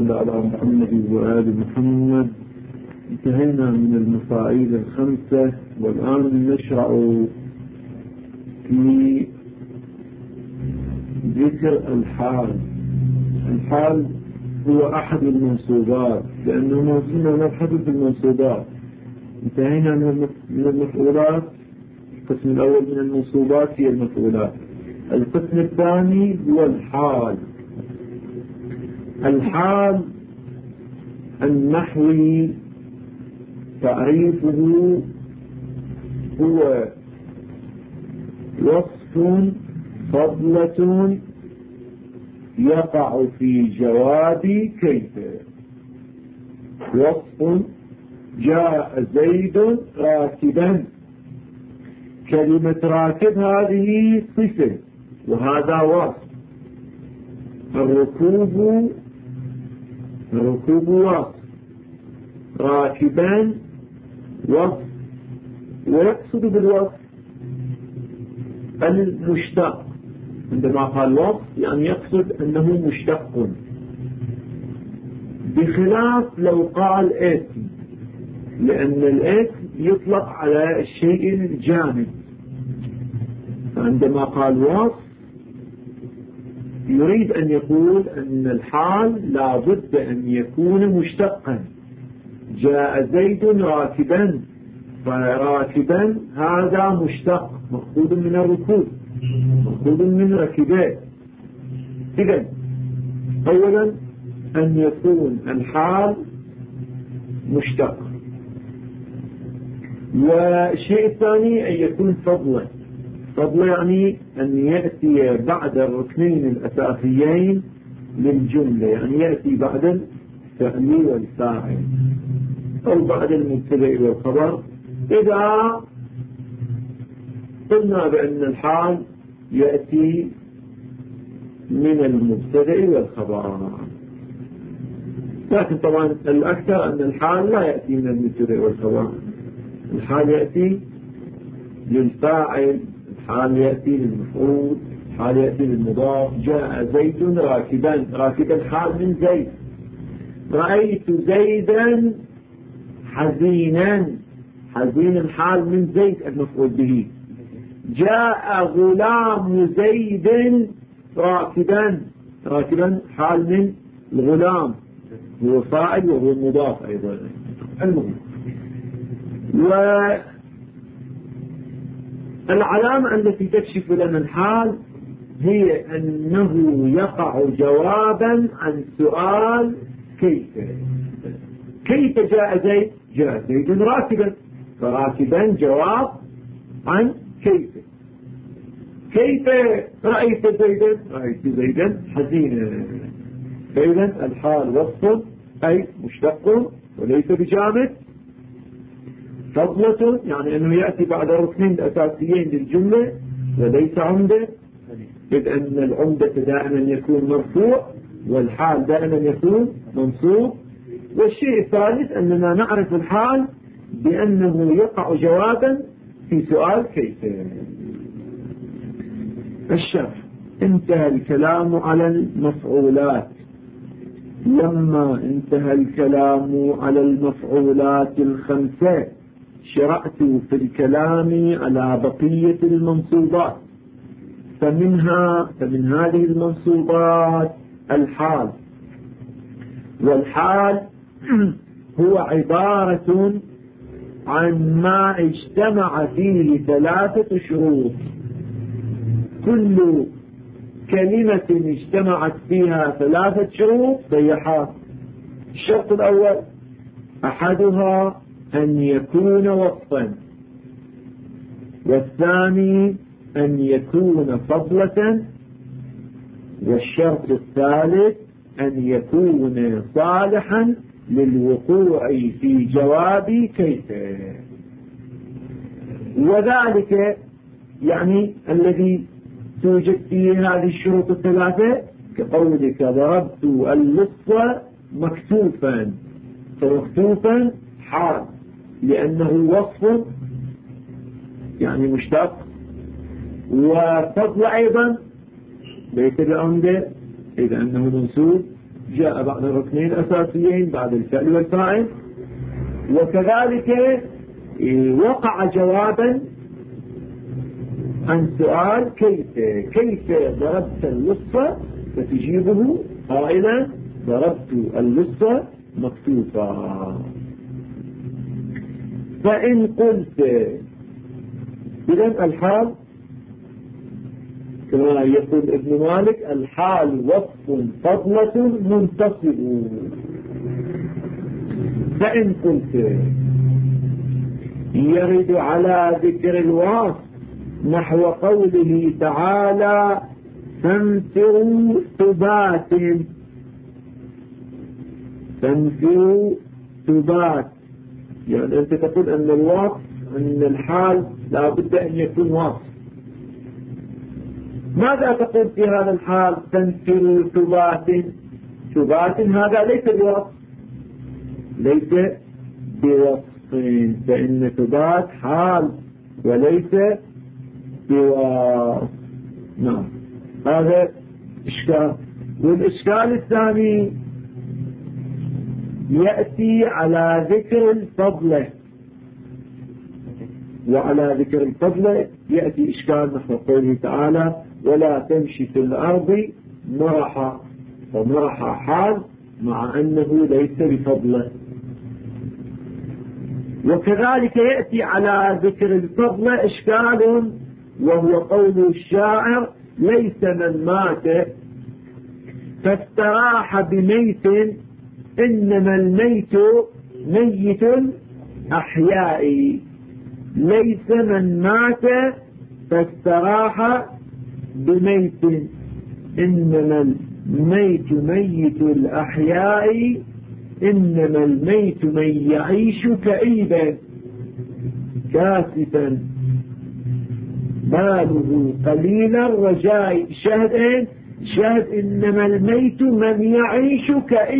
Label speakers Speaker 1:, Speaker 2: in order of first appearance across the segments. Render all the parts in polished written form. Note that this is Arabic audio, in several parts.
Speaker 1: صل على محمد وآل محمد. انتهينا من المفاعيل الخمسة، والآن نشرع في ذكر الحال. الحال هو أحد المنصوبات، لأنه ما زلنا نبحث في المنصوبات. انتهينا من المفعولات. القسم الأول من المنصوبات هي المفعولات. القسم الثاني هو الحال. الحال النحوي تعريفه هو وصف فضلة يقع في جواب كيف. وصف: جاء زيد راكبا. كلمة راكب هذه صفة وهذا وصف. الركوب وصف، راكبا وصف. ويقصد بالوصف المشتق. عندما قال وصف يعني يقصد أنه مشتق، بخلاف لو قال اسم، لأن الاسم يطلق على الشيء الجامد. عندما قال وصف يريد أن يقول أن الحال لا بد أن يكون مشتقا. جاء زيد راكبا، فراكبا هذا مشتق مأخوذ من الركوب، مأخوذ من ركبات. إذن أولا أن يكون الحال مشتق، والشيء الثاني أن يكون فضلا. فضل يعني أن يأتي بعد الركنين الأساسيين للجملة، يعني يأتي بعد الفعل والفاعل أو بعد المبتدأ والخبر. إذا قلنا بأن الحال يأتي من المبتدأ والخبر، لكن طبعا الأكثر أن الحال لا يأتي من المبتدأ والخبر. الحال يأتي للفاعل، الحال يأتي للمفعول، الحال يأتي للمضاف. جاء زيد راكبا، راكبا حال من زيد. رأيت زيدا حزينا، حزينا حال من زيد المفعول به. جاء غلام زيد راكبا، راكبا حال من الغلام، هو فاعل وهو المضاف أيضا. المهم، والعلامة التي تكشف لنا الحال هي أنه يقع جوابا عن سؤال كيف. كيف جاء زيد؟ جاء زيد راكبا، فراكبا جواب عن كيف. كيف رأيت زيدا؟ رأيت زيدا حزينا. فإذا الحال وصف أي مشتق وليس بجامد. فضلة يعني أنه يأتي بعد ركنين الأساسيين للجملة وليس عمدة، إذ أن العمدة دائما يكون مرفوع والحال دائما يكون منصوب. والشيء الثالث أننا نعرف الحال بأنه يقع جوابا في سؤال كيف. الشرح: انتهى الكلام على المفعولات. لما انتهى الكلام على المفعولات الخمسة شرعت في الكلام على بقية المنصوبات. فمن هذه المنصوبات الحال. والحال هو عبارة عن ما اجتمع فيه ثلاثة شروط. كل كلمة اجتمعت فيها ثلاثة شروط فهي حال. الشرط الأول أحدها أن يكون وصفا، والثاني أن يكون فضلة، والشرط الثالث أن يكون صالحا للوقوع في جواب كيف. وذلك يعني الذي توجد فيه هذه الشروط الثلاثة، كقولك ضربت اللص مكتوفا، فمكتوفا حال لأنه وصف يعني مشتق. وفضل أيضا ليس بعمدة إذا أنه منصوب جاء بعد الركنين الأساسيين بعد الفعل والفاعل. وكذلك وقع جوابا عن سؤال كيف ضربت اللص، فتجيبه قائلا ضربت اللص مكتوفا. فإن قلت إذن الحال كما يقول ابن مالك الحال وصف فضلة منتصب. فإن قلت يرد على ذكر الوصف نحو قوله تعالى فانفروا ثبات، يعني أنت تقول أن الوصف أن الحال لا بد أن يكون وصف. ماذا تقول في هذا الحال؟ فانفروا ثبات هذا ليس بوصف، ليس بوصف، فإن ثبات حال وليس بوصف. نعم، هذا إشكال. والإشكال الثاني يأتي على ذكر الفضل، وعلى ذكر الفضل يأتي إشكال نحو قوله تعالى ولا تمشي في الأرض مرحا، ومرحا حال مع أنه ليس بفضله. وكذلك يأتي على ذكر الفضل إشكال وهو قول الشاعر ليس من مات فاستراح بميت إنما الميت ميت أحيائي. ليس من مات فاستراح بميت إنما الميت ميت الأحياء، إنما الميت من يعيش كئيبا كاسفا ماله قليلا رجاء. شاهد إنما الميت من يعيش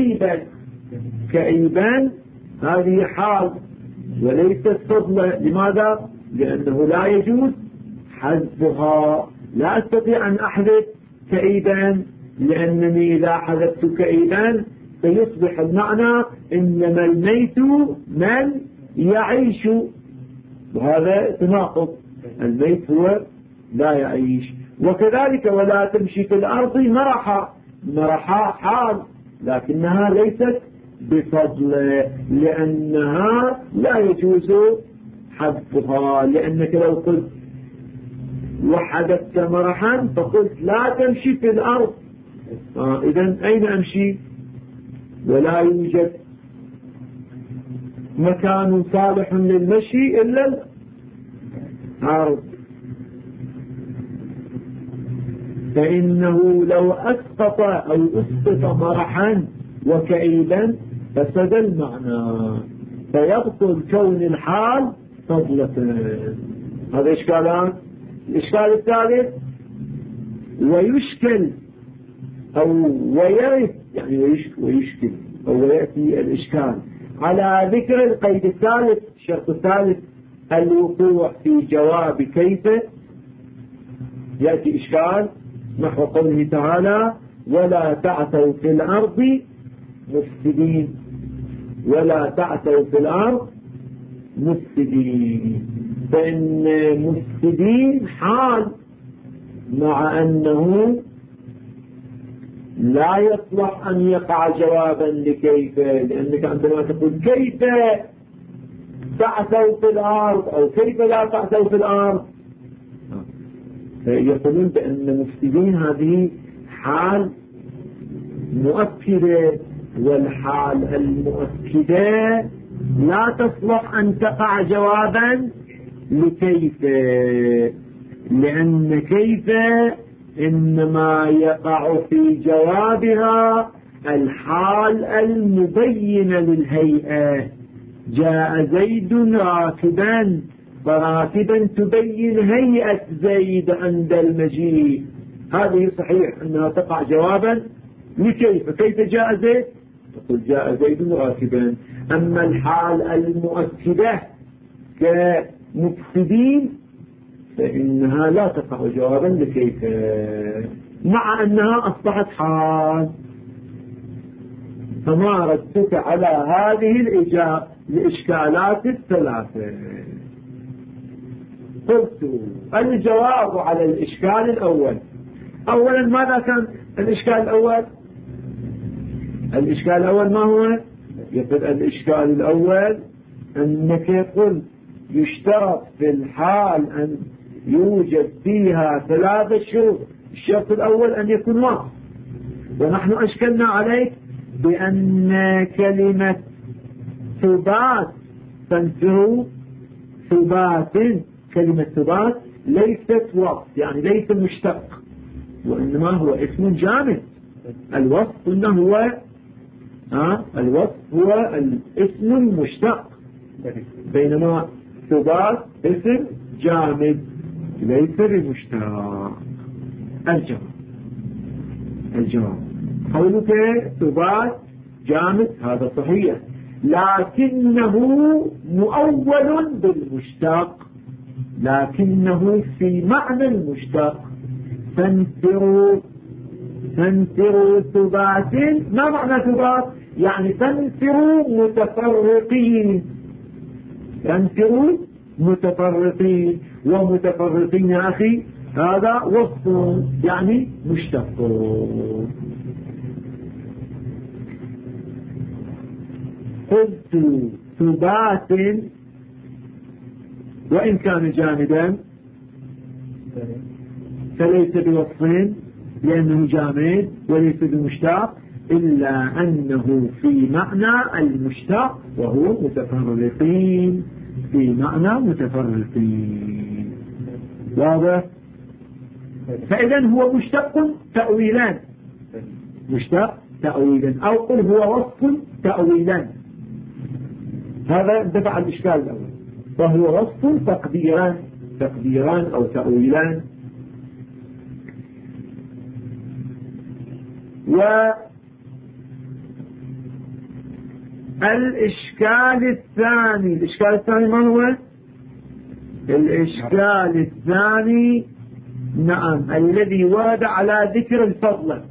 Speaker 1: كئيبا هذه حال وليست فضلة. لماذا؟ لأنه لا يجوز حذفها. لا أستطيع أن أحذف كئيبا، لأنني إذا حذفت كئيبا فيصبح المعنى إنما الميت من يعيش، وهذا تناقض، الميت هو لا يعيش. وكذلك ولا تمشي في الأرض مرحا حال، لكنها ليست بفضل لأنها لا يجوز حذفها. لأنك لو قلت وحدثت مرحا فقلت لا تمشي في الأرض، إذن أين أمشي؟ ولا يوجد مكان صالح للمشي إلا الأرض. فإنه لو أسقط أو أسقط مرحا وكئيبا فسد المعنى، فيبطل كون الحال فضلة. هذا إشكالان. الإشكال الثالث ويشكل أو ويرث، يعني ويشكل أو ويأتي الإشكال على ذكر القيد الثالث، الشرط الثالث الوقوع في جواب كيف. يأتي إشكال نحو قوله تعالى ولا تعثوا في الأرض مفسدين، ولا تعثوا في الأرض مفسدين، فإن مفسدين حال مع أنه لا يصلح أن يقع جوابا لكيف، لأنك عندما تقول كيف تعثوا في الأرض أو كيف لا تعثوا في الأرض يقولون بأن مفسدين هذه حال مؤكدة، والحال المؤكدة لا تصلح أن تقع جوابا لكيف، لأن كيف إنما يقع في جوابها الحال المبين للهيئة. جاء زيد راكبا، فراكبا تبين هيئة زيد عند المجيء، هذه صحيح أنها تقع جوابا لكيف. كيف جاء زيد؟ تقول جاء زيد راكبا. أما الحال المؤكدة كمفسدين فإنها لا تقع جوابا لكيف، مع أنها أصبحت حال. فما ردتك على هذه الإشكالات الثلاثة. قلت الجواب على الإشكال الأول. أولا ماذا كان الإشكال الأول؟ الإشكال الأول ما هو؟ يقول الإشكال الأول أنك قلت يشترط في الحال أن يوجد فيها ثلاثة شروط. الشرط الأول أن يكون وصف، ونحن أشكلنا عليك بأن كلمة ثبات تنفر ثبات، كلمة ثبات ليست وصف، يعني ليس مشتق، وإنما هو اسم جامد. الوصف قلنا هو الوصف هو الاسم المشتق، بينما ثبات اسم جامد ليس بمشتق. الجواب قولك ثبات جامد هذا صحيح، لكنه مؤول بالمشتق، لكنه في معنى المشتق. تنفروا ثبات. ما معنى ثبات؟ يعني تنفروا متفرقين، تنفروا متفرقين، ومتفرقين يا أخي هذا وصف يعني مشتق. قلت ثبات وإن كان جامدا فليس بوصف لأنه جامد وليس بمشتق، إلا أنه في معنى المشتق وهو متفرقين، في معنى متفرقين. واضح؟ فإذا هو مشتق تأويلان، مشتق تأويلا، أو قل هو وصف تأويلا. هذا دفع الإشكال الأول، فهو وصف تقديران أو تأويلان. والإشكال الثاني، الإشكال الثاني ما هو؟ الإشكال الثاني نعم الذي ورد على ذكر الفضل.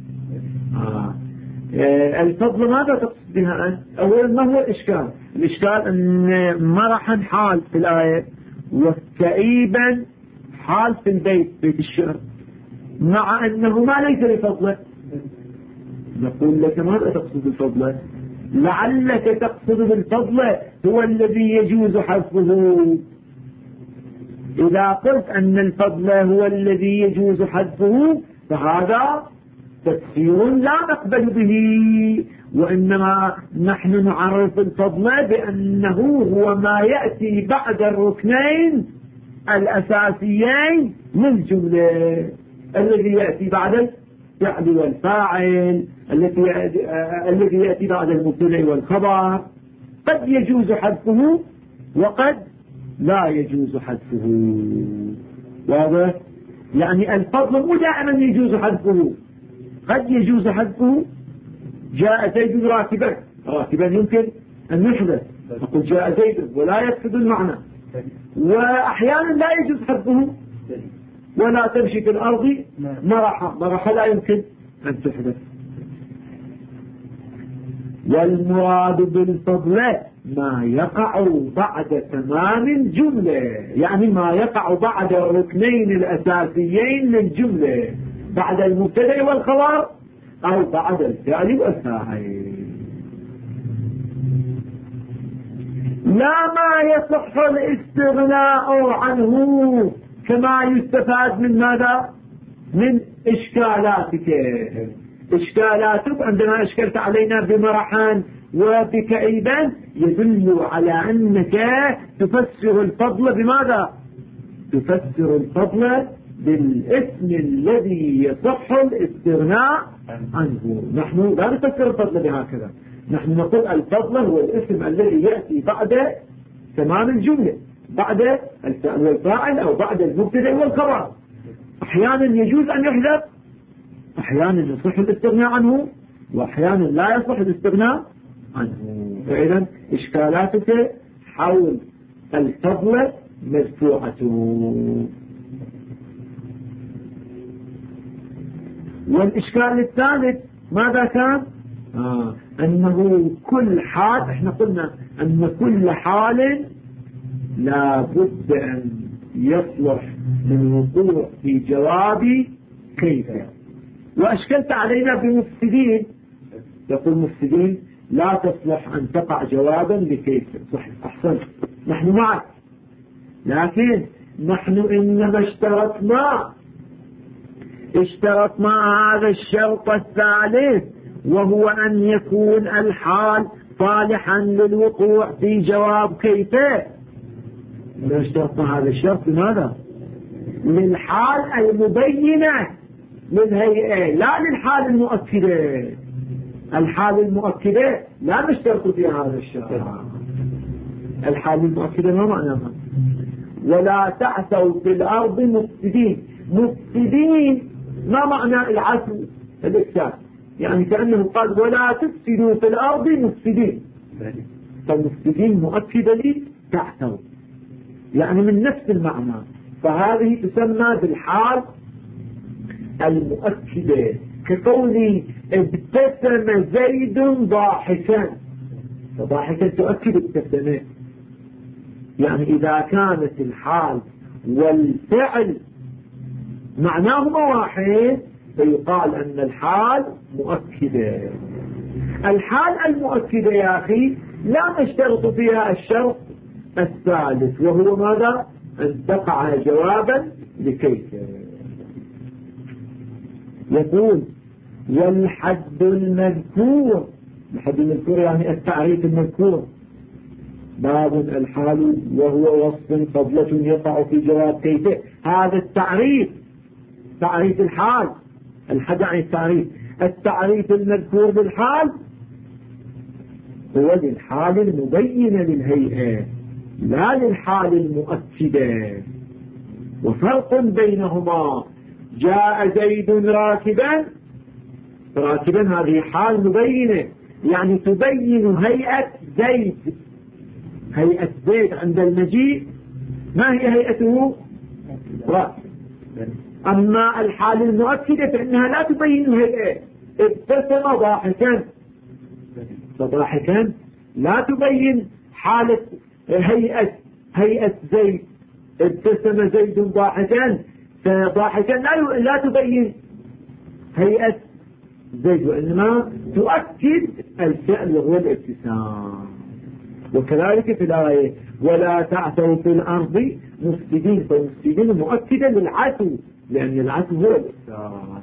Speaker 1: الفضل ماذا تقصد بها أنت؟ أولا ما هو الإشكال؟ الإشكال أن مرحا حال في الآية وكئيبا حال في بيت الشعر، مع أنه ما ليس لفضله. نقول لك ماذا تقصد بالفضل؟ لعلك تقصد بالفضل هو الذي يجوز حذفه. إذا قلت أن الفضل هو الذي يجوز حذفه فهذا تفسير لا نقبل به، وإنما نحن نعرف الفضل بأنه هو ما يأتي بعد الركنين الأساسيين من جملة، الذي يأتي بعد الفعل والفاعل، الذي يأتي بعد المبتدأ والخبر. قد يجوز حذفه وقد لا يجوز حذفه. واضح؟ يعني الفضل مو دائما يجوز حذفه، قد يجوز حذفه. جاء زيد راكبا، راكبا يمكن أن يحذف، نقول جاء زيد ولا يفقد المعنى. وأحيانا لا يجوز حذفه، ولا تمشي في الأرض مرحا، مرحا لا يمكن أن تحذف. والمراد بالفضل ما يقع بعد تمام الجملة، يعني ما يقع بعد الركنين الأساسيين للجملة، بعد المبتدأ والخبر أو بعد الفعل والفاعل. لا ما يصح الاستغناء عنه، كما يستفاد من ماذا؟ من إشكالاتك. إشكالاتك عندما أشكلت علينا بمرحان وبكئيبا يدل على أنك تفسر الفضل بماذا؟ تفسر الفضل بالاسم الذي يصح الاستغناء عنه. نحن لا نفسر الفضل بهكذا، نحن نقول الفضل هو الاسم الذي يأتي بعد تمام الجملة، بعد الفعل والفاعل أو بعد المبتدأ والخبر. أحيانا يجوز أن يحذف، أحيانا يصح الاستغناء عنه، وأحيانا لا يصح الاستغناء عنه. فإذا إشكالاتك حول الفضل مدفوعة. والإشكال الثالث ماذا كان؟ أنه كل حال، احنا قلنا أن كل حال لا بد أن يصلح من وقوع في جواب كيف. وأشكلت علينا بمفسدين، يقول مفسدين لا تصلح أن تقع جوابا لكيف. صحيح، أحسن، نحن معك، لكن نحن إنما اشترطنا هذا الشرط الثالث، وهو أن يكون الحال صالحا للوقوع في جواب كيف. اشترطنا هذا الشرط لماذا؟ للحال المبينة للهيئة، لا للحال المؤكدة. الحال المؤكدة لا نشترط فيها هذا الشرط. الحال المؤكدة ما معناها؟ ولا تعثوا في الأرض مفسدين. مفسدين ما معنى العثو؟ الإفساد، يعني كأنه قال ولا تفسدوا في الأرض مفسدين، فالمفسدين مؤكدة لي تعثوا، يعني من نفس المعنى. فهذه تسمى بالحال المؤكدة، كقولي ابتسم زيد ضاحكا، فضاحكا تؤكد ابتسمه. يعني إذا كانت الحال والفعل معناهما واحد فيقال أن الحال مؤكدة. الحال المؤكدة يا أخي لا نشترط فيها الشرط الثالث، وهو ماذا؟ أن تقع جوابا لكيف. يقول والحد المذكور، الحد المذكور يعني التعريف المذكور. باب الحال وهو وصف فضلة يقع في جواب كيف. هذا التعريف، تعريف الحال، الحد عن التعريف المذكور بالحال هو للحال المبينة للهيئة لا للحال المؤكدة. وفرق بينهما، جاء زيد راكبا، هذه حال مبينة، يعني تبين هيئة زيد. هيئة زيد عند المجيء ما هي هيئته؟ راكب. أما الحال المؤكدة فإنها لا تبين هيئة. ابتسم ضاحكا، فضاحكا لا تبين حالة هيئة زيد. ابتسم زيد ضاحكا، فضاحكا لا تبين هيئة زيد، وإنما تؤكد الفعل وهو الابتسام. وكذلك في الآية ولا تعثوا في الأرض مفسدين، فمفسدين مؤكدا للعثو، لأن العثو هو الإفساد.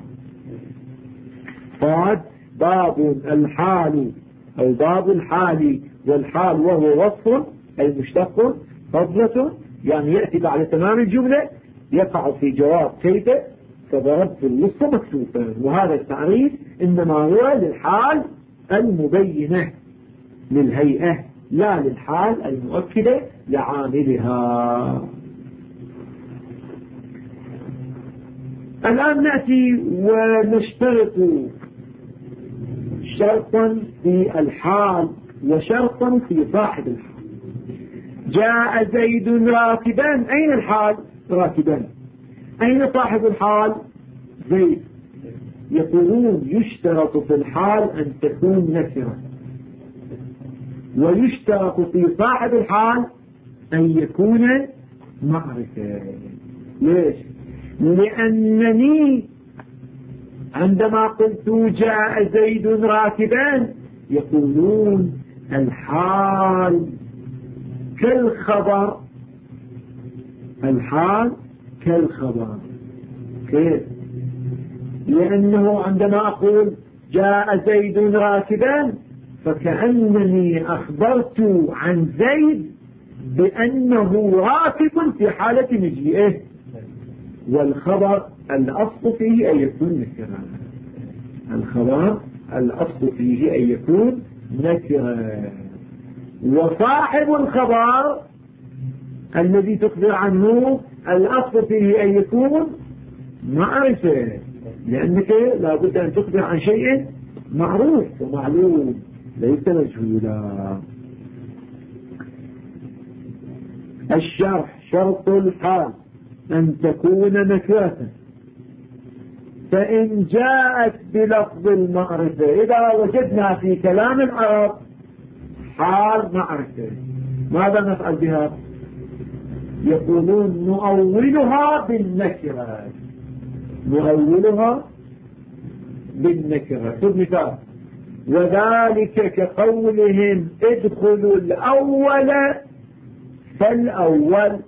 Speaker 1: قال باب الحال أو باب الحال، والحال وهو وصف أي مشتق فضلة، يعني يأتي بعد تمام الجملة يقع في جواب كيف، فضربت النص مكتوبا. وهذا التعريف إنما هو للحال المبينة للهيئة لا للحال المؤكدة لعاملها. الآن نأتي ونشترط شرطا في الحال وشرطا في صاحب الحال. جاء زيد راكبا، أين الحال؟ راكبا. أين صاحب الحال؟ زيد. يقولون يشترط في الحال أن تكون نكرة، ويشترط في صاحب الحال أن يكون معرفة. ليش؟ لأنني عندما قلت جاء زيد راكبا يقولون الحال كالخبر، الحال كالخبر. كيف؟ لأنه عندما أقول جاء زيد راكبا فكأنني أخبرت عن زيد بأنه راكب في حالة مجيئه، والخبر الأصل فيه أن يكون نكرا. الخبر الأصل فيه أن يكون نكرا، وصاحب الخبر الذي تخبر عنه الأصل فيه أن يكون معرفة، لأنك لا بد أن تخبر عن شيء معروف ومعلوم ليس مجهولا. الشرح شرط الحال أن تكون نكرة، فإن جاءت بلفظ المعرفة، إذا وجدنا في كلام العرب حال معرفة ماذا نفعل بها؟ يقولون نؤولها بالنكرة. نؤولها بالنكرة. خذ مثال: وذلك كقولهم ادخلوا الأول فالأول.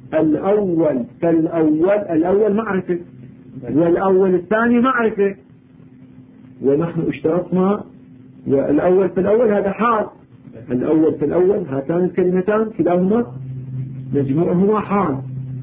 Speaker 1: الأول معرفة، والأول الثاني معرفة، ونحن اشترطنا والأول فالأول هذا حال. الأول فالأول هاتان الكلمتان كلاهما مجموعهما حال،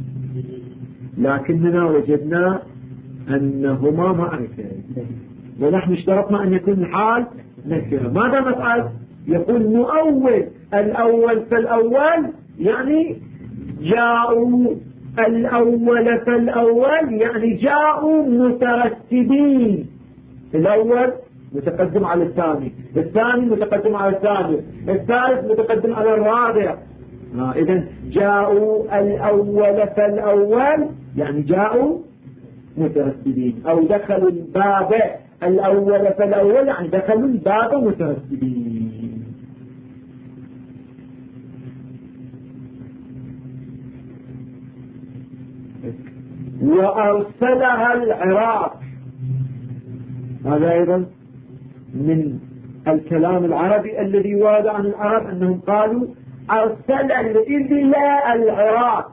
Speaker 1: لكننا وجدنا أنهما معرفة، ونحن اشترطنا أن يكون الحال نكرة. ماذا نفعل؟ يقول نؤول الأول فالأول، يعني جاءوا الأول فالأول، يعني جاءوا مترتبين. الأول متقدم على الثاني، الثاني متقدم على الثالث، الثالث متقدم على الرابع. إذن جاءوا الأول فالأول يعني جاءوا مترتبين، أو دخلوا الباب الأول فالأول يعني دخلوا الباب مترتبين. وأرسلها العراق، هذا أيضا من الكلام العربي الذي ورد عن العرب أنهم قالوا أرسل الإبل العراق،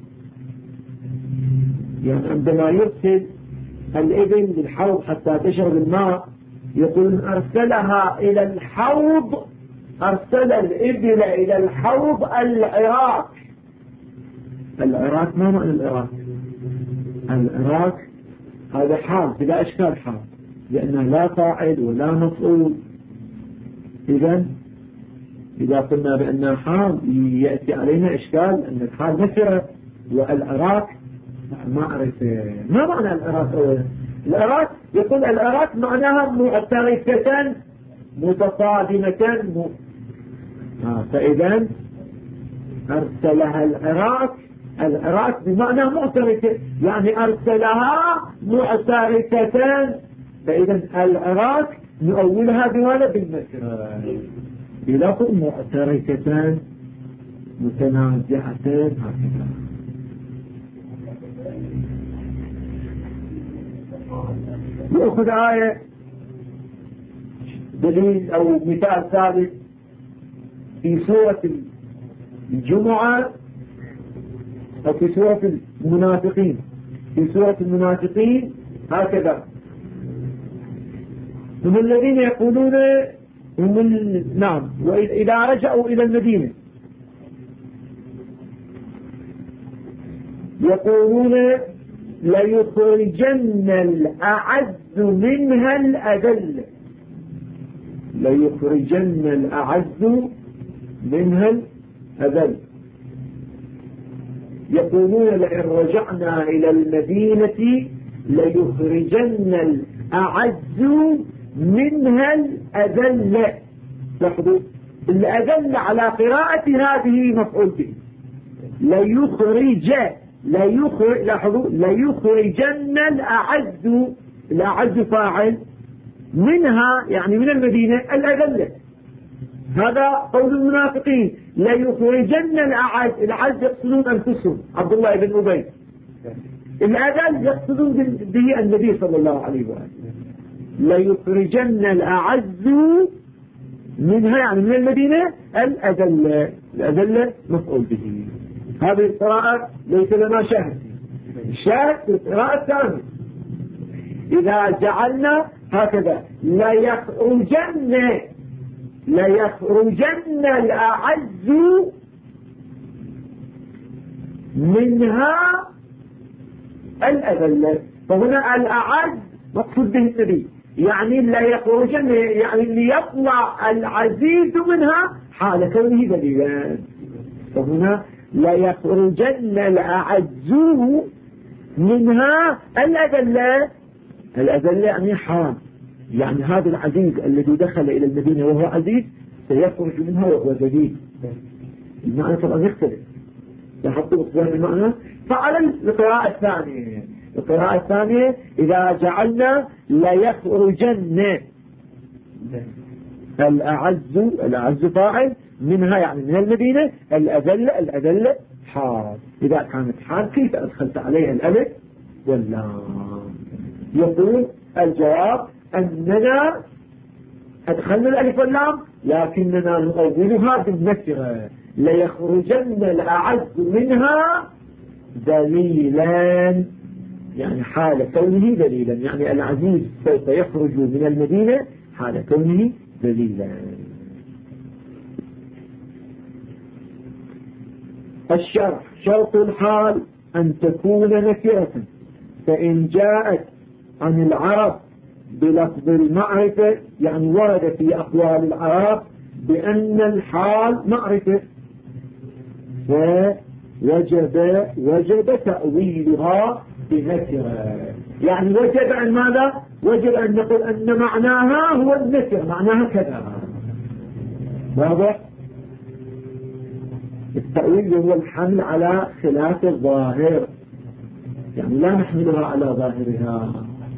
Speaker 1: يعني عندما يرسل الإبل للحوض حتى تشرب الماء يقول أرسلها إلى الحوض، أرسل الإبل إلى الحوض العراق. العراق ما معنى العراق؟ العراق هذا حال بلا أشكال حال، لأنه لا فاعل ولا مفعول. إذا قلنا بأنها حال يأتي علينا إشكال أن الحال نكرة والعراق معرفة. ما معنى العراق أولا؟ العراق يقول العراق معناها معتركة متصادمة فإذا أرسلها العراق بمعنى معتركة، يعني أرسلها معتركة، فإذا العراق نؤولها بماذا؟ بالنكرة، بلفظ معتركة متنازعة هكذا. يأخذ آية دليل أو مثال ثالث في سورة الجمعة أو في سورة المنافقين. في سورة المنافقين هكذا: هم الذين يقولون نعم وإذا رجعوا إلى المدينة يقولون ليخرجن الأعز منها الأذل. ليخرجن الأعز منها الأذل. يقولون لئن رجعنا إلى المدينة ليخرجن الأعز منها الأذل. لاحظوا الأذل على قراءة هذه مفعول به. لاحظوا ليخرجن الأعز فاعل، منها يعني من المدينة الأذل. هذا قول المنافقين. ليخرجن الأعز يقصدون أنفسهم، عبد الله بن أبي. الأذل يقصدون به النبي صلى الله عليه وآله. ليخرجن الأعز منها يعني من المدينة الأذل مفعول به. هذه القراءة ليس لنا شاهد. الشاهد في القراءة الثانية إذا جعلنا هكذا ليخرجن الأعز منها الأذل، فهنا الأعز مقصود به النبي، يعني ليخرجن يعني ليطلع العزيز منها حال كونه ذليلا. فهنا ليخرجن الأعز منها الأذل يعني حال، يعني هذا العزيز الذي دخل إلى المدينة وهو عزيز سيخرج منها وهو ذليل. المعنى طبعا يختلف، لاحظتوا باختلاف المعنى. فعلى القراءة الثانية القراءة الثانية إذا جعلنا ليخرجن الأعز فاعل منها يعني من المدينة، الأذل حال. إذا كانت حال كيف أدخلت عليها الألف واللام؟ يقول الجواب أننا أدخلنا الألف واللام لكننا نؤولها بالنكرة. ليخرجن الأعز منها دليلا، يعني حال كونه دليلا، يعني العزيز سوف يخرج من المدينة حال كونه دليلا. الشرح: شرط الحال أن تكون نكرة، فإن جاءت عن العرب بلفظ المعرفة يعني ورد في أقوال العرب بأن الحال معرفة، وجب تأويلها بنكرة. يعني وجب أن ماذا؟ وجب أن نقول أن معناها هو النكر، معناها كذا. واضح؟ التأويل هو الحمل على خلاف الظاهر، يعني لا نحملها على ظاهرها.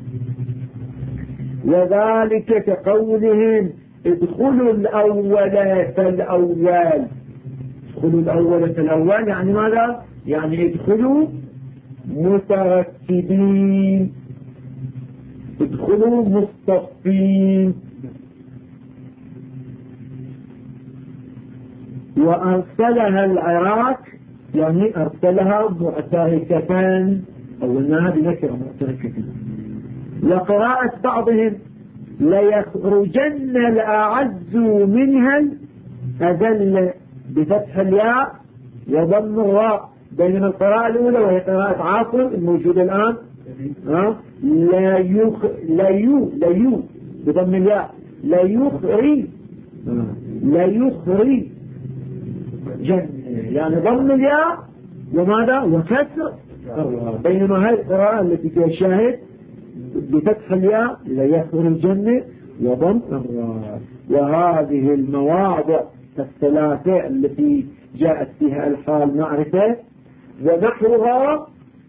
Speaker 1: وذلك كقولهم ادخلوا الأول فالأول. ادخلوا الأول فالأول يعني ماذا؟ يعني ادخلوا مترتبين، ادخلوا مصطفين. وأرسلها العراق يعني أرسلها معتركة، أولناها بنكرة معتركة. وقراءة بعضهم ليخرجن الأعز منها الأذل بفتح الياء وضم الراء، بينما القراءة الأولى وهي قراءة عاصم الموجودة الآن لا بضم الياء لا يخرج يعني ضم الياء وماذا وكسر، بينما هذه القراءة التي فيها الشاهد بفتح الياء لا يخرجن وضم الراء. وهذه المواضع الثلاثة التي جاءت فيها الحال معرفة ونحوها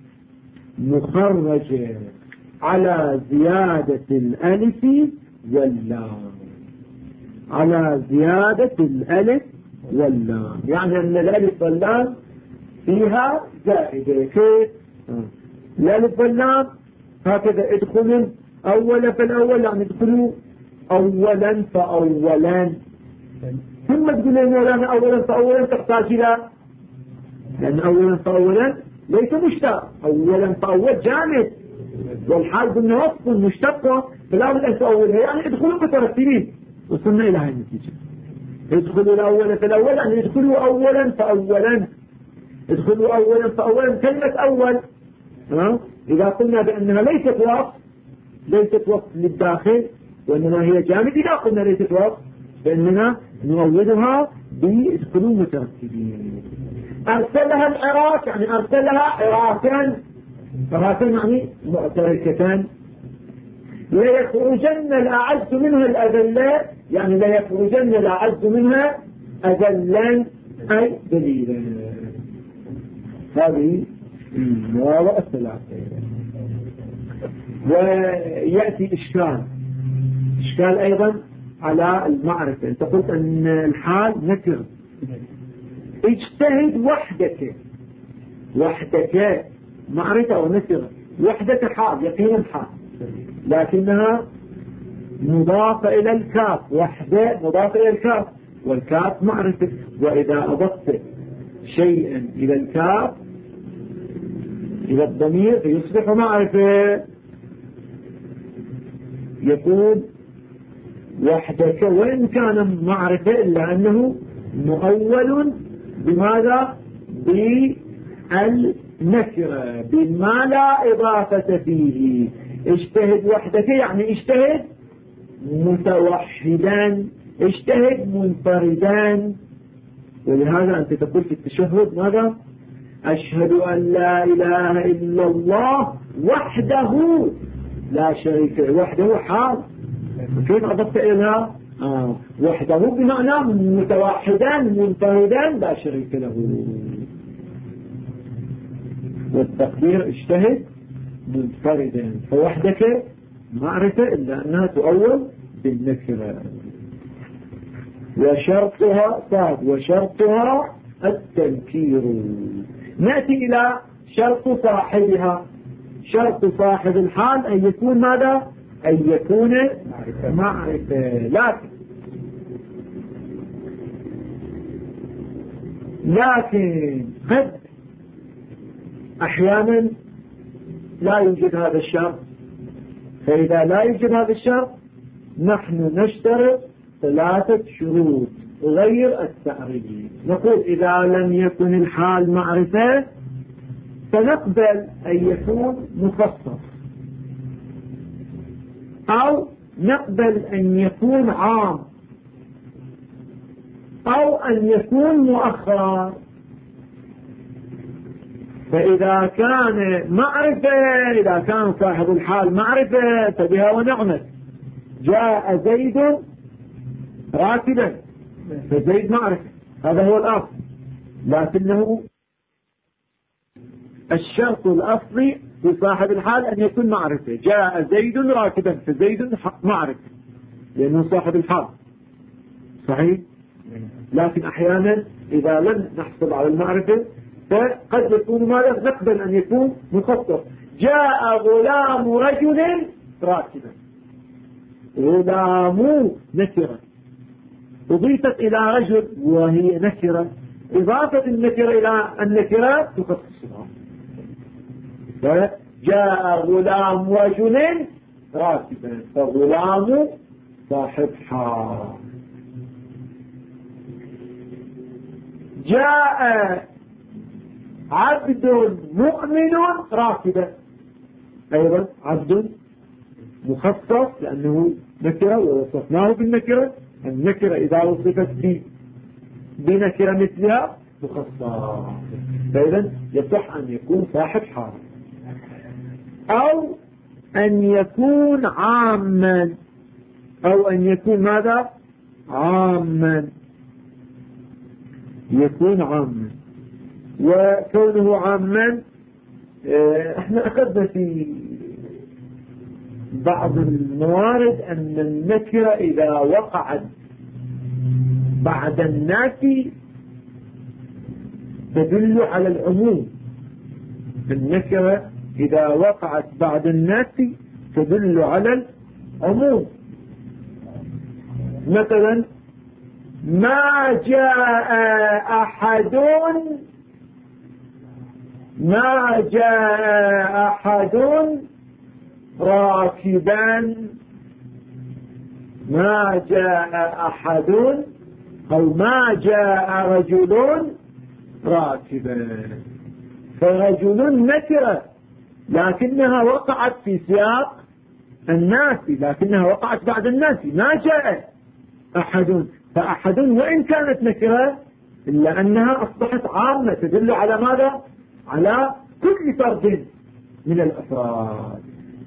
Speaker 1: مخرجة على زيادة الألف واللام، على زيادة الألف واللام، يعني أن الألف واللام فيها زائدة. كيف؟ الألف واللام هكذا ادخلوا أولا فالأول يعني ادخلوا أولا فأولا، ثم تقول لنا أولا فأولا تحتاج إلى، لأن أولا فأولا ليس مشتق، أولا فأول جامد، والحال قلنا وصف مشتقة فلا بد أن تأولها، يعني ادخلوا مترتبين. وصلنا إلى هذه النتيجة. ادخلوا الأول فالأول يعني ادخلوا أولا فأولا، ادخلوا أولا فأولا. كلمة أول إذا قلنا بأنها ليست وصف للداخل وإنما هي جامد، إذا قلنا ليست وصف بأننا نؤولها بادخلوا مترتبين. أرسلها العراق يعني أرسلها عراقا يعني معتركة. ليخرجن الأعز منها الأذلات يعني ليخرجن الأعز منها أذلان أي دليلا. هذه المواضع الثلاثة. ويأتي إشكال أيضا على المعرفة. أنت قلت أن الحال نكر، اجتهد وحدك معرفة أو نكرة، وحدك حال يقينا حال، لكنها مضافة إلى الكاف، وحدة مضافة إلى الكاف، والكاف معرفة. وإذا أضفت شيئا إلى الكاف إلى الضمير فيصبح معرفة. يقول وحدك وإن كان معرفة إلا أنه مؤول بماذا؟ بالنكرة بما لا إضافة فيه. اجتهد وحدك يعني اجتهد متوحدا، اجتهد منفردا. ولهذا أنت تقول في التشهد ماذا؟ أشهد أن لا إله إلا الله وحده لا شريك له. وحده حال، كيف أضفت إليها؟ وحده بمعنى متوحدا منفردا لا شريك له. والتقدير اجتهد منفردا، فوحدك معرفة إلا أنها تؤول بالنكرة. وشرطها التنكير. نأتي إلى شرط صاحبها. شرط صاحب الحال أن يكون ماذا؟ أن يكون معرفة. لكن قد أحيانا لا يوجد هذا الشرط، فإذا لا يوجد هذا الشرط نحن نشترط 3 شروط غير التعريف. نقول إذا لم يكن الحال معرفة فنقبل أن يكون مخصص، أو نقبل أن يكون عام، أو أن يكون مؤخر. فإذا كان معرفة، إذا كان صاحب الحال معرفة فبها ونعمت. جاء زيد راكبا، فزيد معرفة، هذا هو الأصل. لكنه الشرط الأصلي في صاحب الحال أن يكون معرفة. جاء زيد راكبا، فزيد معرفة لأنه صاحب الحال، صحيح. لكن أحيانا إذا لم نحصل على المعرفة فقد يكون ماذا؟ نقبل أن يكون مخصص. جاء غلام رجل راكبا، غلام نكرة أضيفت إلى رجل وهي نكرة، إضافة النكرة إلى النكرة تخصصها. فجاء غلام رجل راكبا، فغلام صاحب حال. جاء عبد مؤمن راكبا، أيضا عبد مخصص لأنه نكرة ووصفناه بالنكرة. النكرة إذا وصفت بنكرة مثلها مخصصة، فإذا يصح أن يكون صاحب حال، أو أن يكون عاما، أو أن يكون ماذا؟ عاما، يكون عاما. وكونه عاما احنا أخذنا في بعض الموارد أن النكرة إذا وقعت بعد الناس تدل على العموم. النكرة إذا وقعت بعد الناس تدل على العموم. مثلا ما جاء أحد راكبا، ما جاء أحد، أو ما جاء رجل راكبا. فرجل نكرة لكنها وقعت في سياق الناس، لكنها وقعت بعد الناس. ما جاء أحد، فأحد وإن كانت نكرة إلا أنها أصبحت عامة تدل على ماذا؟ على كل فرد من الأفراد.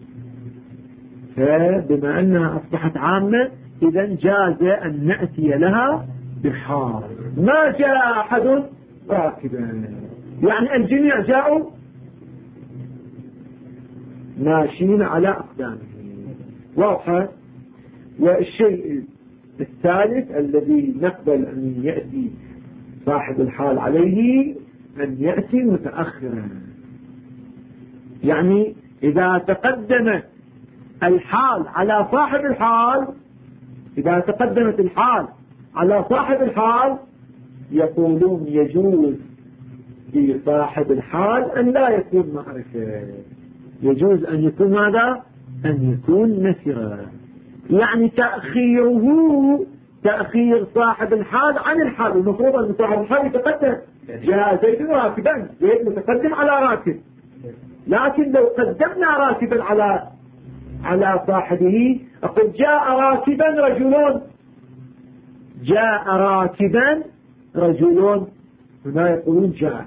Speaker 1: فبما أنها أصبحت عامة إذا جاز أن نأتي لها بحال. ما جاء أحد راكبا، يعني الجميع جاءوا ماشيين على أقدامهم، واضحة. والشيء الثالث الذي نقبل أن يأتي صاحب الحال عليه أن يأتي متأخرا، يعني إذا تقدم الحال على صاحب الحال، إذا تقدمت الحال على صاحب الحال يقولون يجوز في صاحب الحال أن لا يكون معرفة، يجوز أن يكون ماذا؟ أن يكون نكرة. يعني تأخير صاحب الحال عن الحال. المفروض أن صاحب الحال يتقدم، جاء زيد راكبا، زيد متقدم على راكب. لكن لو قدمنا راكبا على صاحبه، أقول جاء راكبا رجلون، جاء راكبا رجلون، هنا يقولون جاء.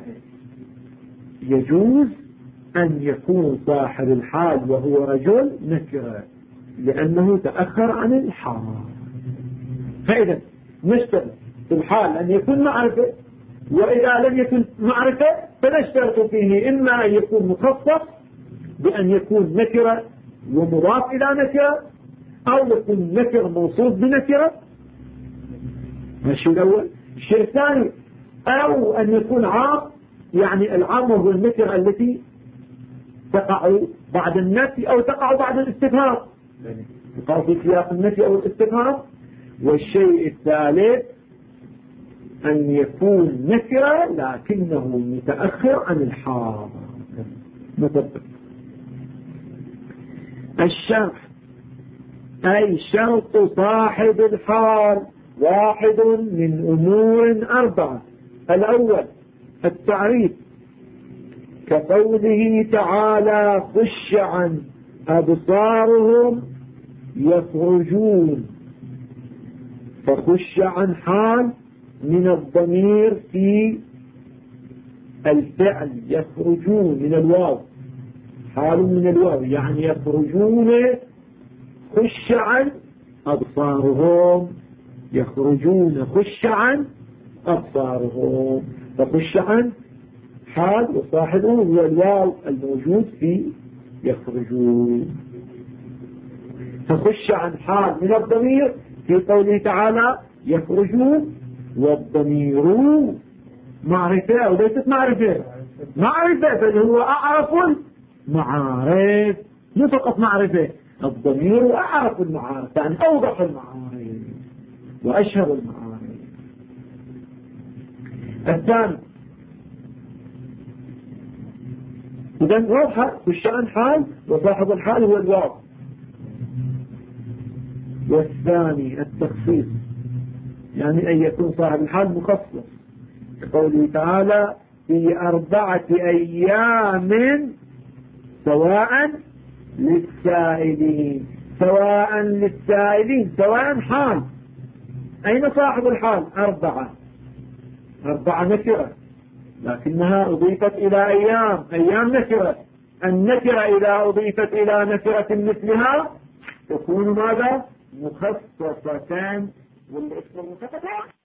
Speaker 1: يجوز أن يكون صاحب الحال وهو رجل نكرة لأنه تأخر عن الحال. فإذا نشترط في الحال أن يكون معرفة، وإذا لم يكن معرفة فنشترط فيه إما أن يكون مخصص بأن يكون نكرة ومضاف إلى نكرة، أو يكون نكر موصوف بنكرة. الشيء الأول. الشيء الثاني أو أن يكون عام، يعني العام هو النكرة التي تقع بعد النفي أو تقع بعد الاستفهام، تقع في سياق النفي أو الاستفهام. والشيء الثالث أن يكون نكرة لكنه متأخر عن الحال. مطبق. الشرط أي شرط صاحب الحال واحد من أمور 4. الأول التعريف، كقوله تعالى خش عن أبصارهم يخرجون، فخش عن حال من الضمير في الفعل يخرجون من الواو، حال من الواو يعني يخرجون، خش عن أبصارهم يخرجون، خش عن أبصارهم، فخش عن حال وصاحبه هو الواو الموجود في يخرجون. فخش عن حال من الضمير في قوله تعالى يخرجون، والضمير معرفة أو ليست معرفة؟ معرفة، بل هو أعرف المعارف، مو فقط معرفة، الضمير أعرف المعارف يعني أوضح المعارف وأشهر المعارف. الثاني إذن واضحة، خش عن حال وصاحب الحال هو الواو. والثاني التخصيص، يعني أن يكون صاحب الحال مخصص، قوله تعالى في 4 أيام سواء للسائلين، سواء للسائلين، سواء حال. أين صاحب الحال؟ 4 نكرة لكنها أضيفت إلى أيام نكرة. النكرة إذا أضيفت إلى نكرة مثلها تكون ماذا؟ مخصصة، والاسم المخصصة